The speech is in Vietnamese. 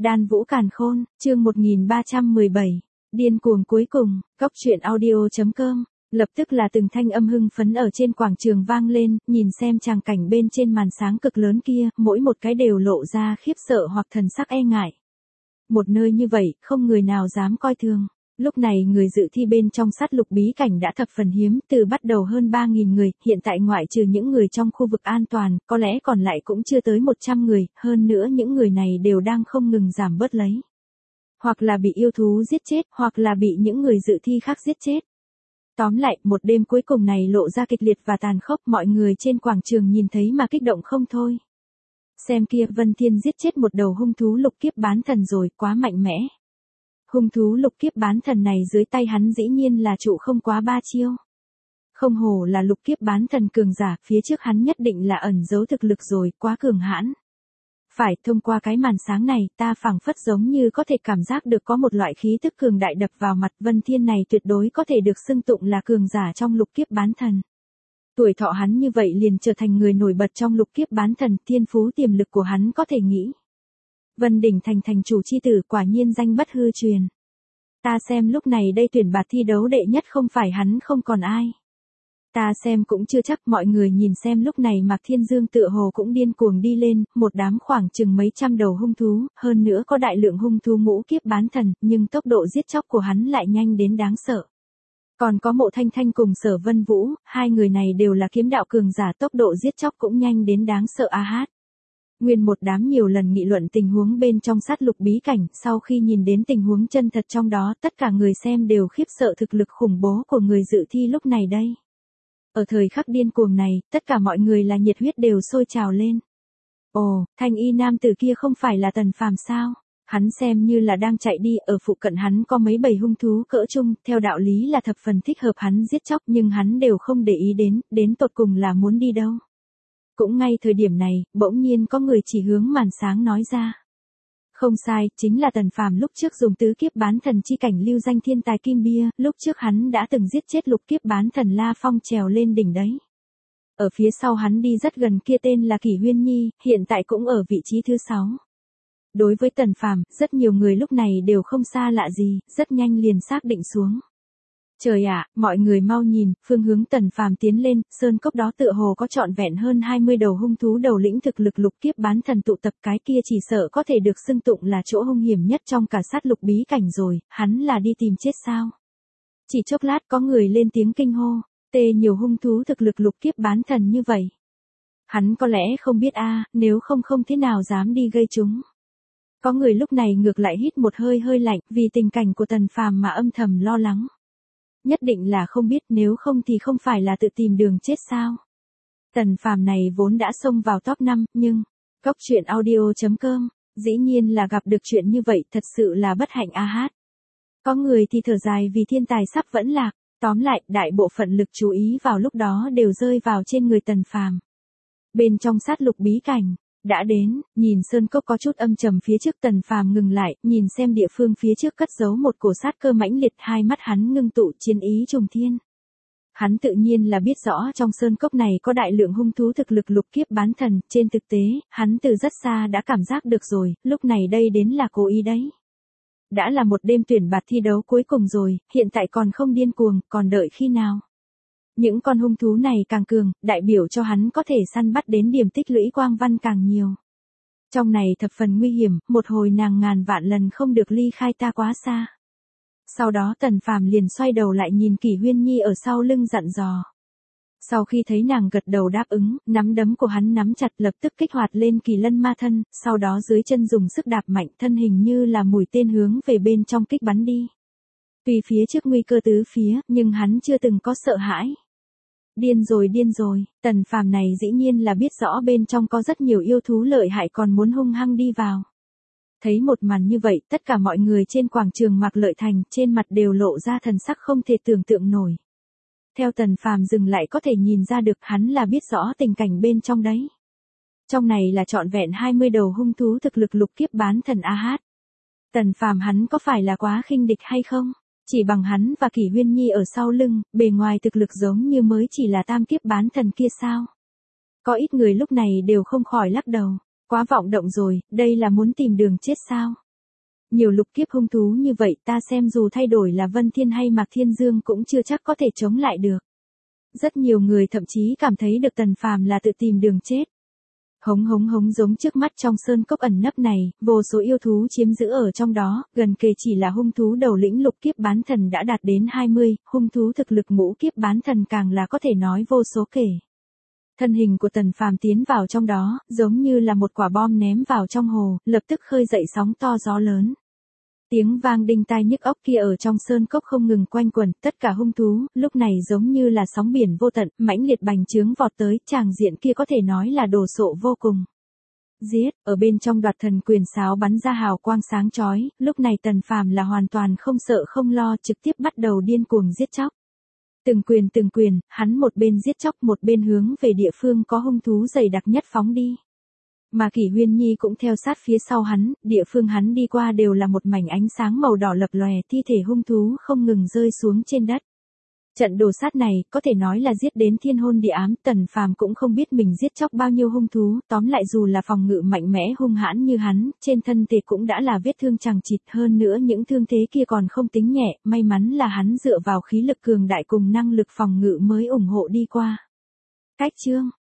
Đan Vũ Càn Khôn, chương 1317. Điên cuồng cuối cùng, Cóc truyện audio.com. Lập tức là từng thanh âm hưng phấn ở trên quảng trường vang lên, nhìn xem tràng cảnh bên trên màn sáng cực lớn kia, mỗi một cái đều lộ ra khiếp sợ hoặc thần sắc e ngại. Một nơi như vậy, không người nào dám coi thường. Lúc này người dự thi bên trong sát lục bí cảnh đã thập phần hiếm, từ bắt đầu hơn 3.000 người, hiện tại ngoại trừ những người trong khu vực an toàn, có lẽ còn lại cũng chưa tới 100 người, hơn nữa những người này đều đang không ngừng giảm bớt lấy. Hoặc là bị yêu thú giết chết, hoặc là bị những người dự thi khác giết chết. Tóm lại, một đêm cuối cùng này lộ ra kịch liệt và tàn khốc, mọi người trên quảng trường nhìn thấy mà kích động không thôi. Xem kia, Vân Thiên giết chết một đầu hung thú lục kiếp bán thần rồi, quá mạnh mẽ. Hung thú lục kiếp bán thần này dưới tay hắn dĩ nhiên là trụ không quá 3 chiêu. Không hổ là lục kiếp bán thần cường giả, phía trước hắn nhất định là ẩn giấu thực lực rồi, quá cường hãn. Phải, thông qua cái màn sáng này, ta phảng phất giống như có thể cảm giác được có một loại khí tức cường đại đập vào mặt. Vân Thiên này tuyệt đối có thể được xưng tụng là cường giả trong lục kiếp bán thần. Tuổi thọ hắn như vậy liền trở thành người nổi bật trong lục kiếp bán thần, thiên phú tiềm lực của hắn có thể nghĩ. Vân Đỉnh thành thành chủ chi tử quả nhiên danh bất hư truyền. Ta xem lúc này đây tuyển bạt thi đấu đệ nhất không phải hắn không còn ai. Ta xem cũng chưa chắc, mọi người nhìn xem lúc này Mạc Thiên Dương tựa hồ cũng điên cuồng đi lên, một đám khoảng chừng mấy trăm đầu hung thú, hơn nữa có đại lượng hung thú ngũ kiếp bán thần, nhưng tốc độ giết chóc của hắn lại nhanh đến đáng sợ. Còn có Mộ Thanh Thanh cùng Sở Vân Vũ, hai người này đều là kiếm đạo cường giả, tốc độ giết chóc cũng nhanh đến đáng sợ a hát. Nguyên một đám nhiều lần nghị luận tình huống bên trong sát lục bí cảnh, sau khi nhìn đến tình huống chân thật trong đó, tất cả người xem đều khiếp sợ thực lực khủng bố của người dự thi lúc này đây. Ở thời khắc điên cuồng này, tất cả mọi người là nhiệt huyết đều sôi trào lên. Ồ, thanh y nam tử kia không phải là Tần Phàm sao? Hắn xem như là đang chạy đi, ở phụ cận hắn có mấy bầy hung thú cỡ trung, theo đạo lý là thập phần thích hợp hắn giết chóc, nhưng hắn đều không để ý đến tột cùng là muốn đi đâu. Cũng ngay thời điểm này, bỗng nhiên có người chỉ hướng màn sáng nói ra. Không sai, chính là Tần Phàm lúc trước dùng tứ kiếp bán thần chi cảnh lưu danh thiên tài kim bia, lúc trước hắn đã từng giết chết lục kiếp bán thần La Phong trèo lên đỉnh đấy. Ở phía sau hắn đi rất gần kia tên là Kỷ Huyên Nhi, hiện tại cũng ở vị trí thứ 6. Đối với Tần Phàm, rất nhiều người lúc này đều không xa lạ gì, rất nhanh liền xác định xuống. Trời ạ, mọi người mau nhìn, phương hướng Tần Phàm tiến lên, sơn cốc đó tựa hồ có trọn vẹn hơn 20 đầu hung thú đầu lĩnh thực lực lục kiếp bán thần tụ tập, cái kia chỉ sợ có thể được xưng tụng là chỗ hung hiểm nhất trong cả sát lục bí cảnh rồi, hắn là đi tìm chết sao? Chỉ chốc lát có người lên tiếng kinh hô, nhiều hung thú thực lực lục kiếp bán thần như vậy. Hắn có lẽ không biết nếu không thế nào dám đi gây chúng. Có người lúc này ngược lại hít một hơi lạnh, vì tình cảnh của Tần Phàm mà âm thầm lo lắng. Nhất định là không biết, nếu không thì không phải là tự tìm đường chết sao. Tần Phàm này vốn đã xông vào top 5, nhưng, Cóc truyện audio.com, dĩ nhiên là gặp được chuyện như vậy, thật sự là bất hạnh a hát. Có người thì thở dài vì thiên tài sắp vẫn lạc, tóm lại, đại bộ phận lực chú ý vào lúc đó đều rơi vào trên người Tần Phàm. Bên trong sát lục bí cảnh, đã đến, nhìn sơn cốc có chút âm trầm phía trước, Tần Phàm ngừng lại, nhìn xem địa phương phía trước cất giấu một cổ sát cơ mãnh liệt, hai mắt hắn ngưng tụ chiến ý trùng thiên. Hắn tự nhiên là biết rõ trong sơn cốc này có đại lượng hung thú thực lực lục kiếp bán thần, trên thực tế, hắn từ rất xa đã cảm giác được rồi, lúc này đây đến là cố ý đấy. Đã là một đêm tuyển bạt thi đấu cuối cùng rồi, hiện tại còn không điên cuồng, còn đợi khi nào? Những con hung thú này càng cường, đại biểu cho hắn có thể săn bắt đến điểm tích lũy quang văn càng nhiều. Trong này thập phần nguy hiểm, một hồi nàng ngàn vạn lần không được ly khai ta quá xa. Sau đó Tần Phàm liền xoay đầu lại nhìn Kỷ Huyên Nhi ở sau lưng dặn dò. Sau khi thấy nàng gật đầu đáp ứng, nắm đấm của hắn nắm chặt, lập tức kích hoạt lên Kỳ Lân Ma Thân, sau đó dưới chân dùng sức đạp mạnh, thân hình như là mũi tên hướng về bên trong kích bắn đi. Tuy phía trước nguy cơ tứ phía, nhưng hắn chưa từng có sợ hãi. Điên rồi, Tần Phàm này dĩ nhiên là biết rõ bên trong có rất nhiều yêu thú lợi hại còn muốn hung hăng đi vào. Thấy một màn như vậy, tất cả mọi người trên quảng trường Mạc Lợi Thành, trên mặt đều lộ ra thần sắc không thể tưởng tượng nổi. Theo Tần Phàm dừng lại có thể nhìn ra được hắn là biết rõ tình cảnh bên trong đấy. Trong này là trọn vẹn 20 đầu hung thú thực lực lục kiếp bán thần a hát. Tần Phàm hắn có phải là quá khinh địch hay không? Chỉ bằng hắn và Kỷ Huyên Nhi ở sau lưng, bề ngoài thực lực giống như mới chỉ là tam kiếp bán thần kia sao? Có ít người lúc này đều không khỏi lắc đầu, quá vọng động rồi, đây là muốn tìm đường chết sao? nhiều lục kiếp hung thú như vậy ta xem dù thay đổi là Vân Thiên hay Mạc Thiên Dương cũng chưa chắc có thể chống lại được. Rất nhiều người thậm chí cảm thấy được Tần Phàm là tự tìm đường chết. Hống hống hống giống trước mắt trong sơn cốc ẩn nấp này, vô số yêu thú chiếm giữ ở trong đó, gần kề chỉ là hung thú đầu lĩnh lục kiếp bán thần đã đạt đến 20, hung thú thực lực ngũ kiếp bán thần càng là có thể nói vô số kể. Thân hình của Tần Phàm tiến vào trong đó, giống như là một quả bom ném vào trong hồ, lập tức khơi dậy sóng to gió lớn. Tiếng vang đinh tai nhức óc kia ở trong sơn cốc không ngừng quanh quẩn, tất cả hung thú, lúc này giống như là sóng biển vô tận, mãnh liệt bành trướng vọt tới, tràng diện kia có thể nói là đồ sộ vô cùng. Giết, ở bên trong đoạt thần quyền sáo bắn ra hào quang sáng chói, lúc này Tần Phàm là hoàn toàn không sợ không lo, trực tiếp bắt đầu điên cuồng giết chóc. Từng quyền, hắn một bên giết chóc một bên hướng về địa phương có hung thú dày đặc nhất phóng đi. Mà Kỷ Huyên Nhi cũng theo sát phía sau hắn, địa phương hắn đi qua đều là một mảnh ánh sáng màu đỏ lập lòe, thi thể hung thú không ngừng rơi xuống trên đất. Trận đồ sát này, có thể nói là giết đến thiên hôn địa ám, Tần Phàm cũng không biết mình giết chóc bao nhiêu hung thú, tóm lại dù là phòng ngự mạnh mẽ hung hãn như hắn, trên thân thể cũng đã là vết thương chằng chịt, hơn nữa những thương thế kia còn không tính nhẹ, may mắn là hắn dựa vào khí lực cường đại cùng năng lực phòng ngự mới ủng hộ đi qua. Cách chương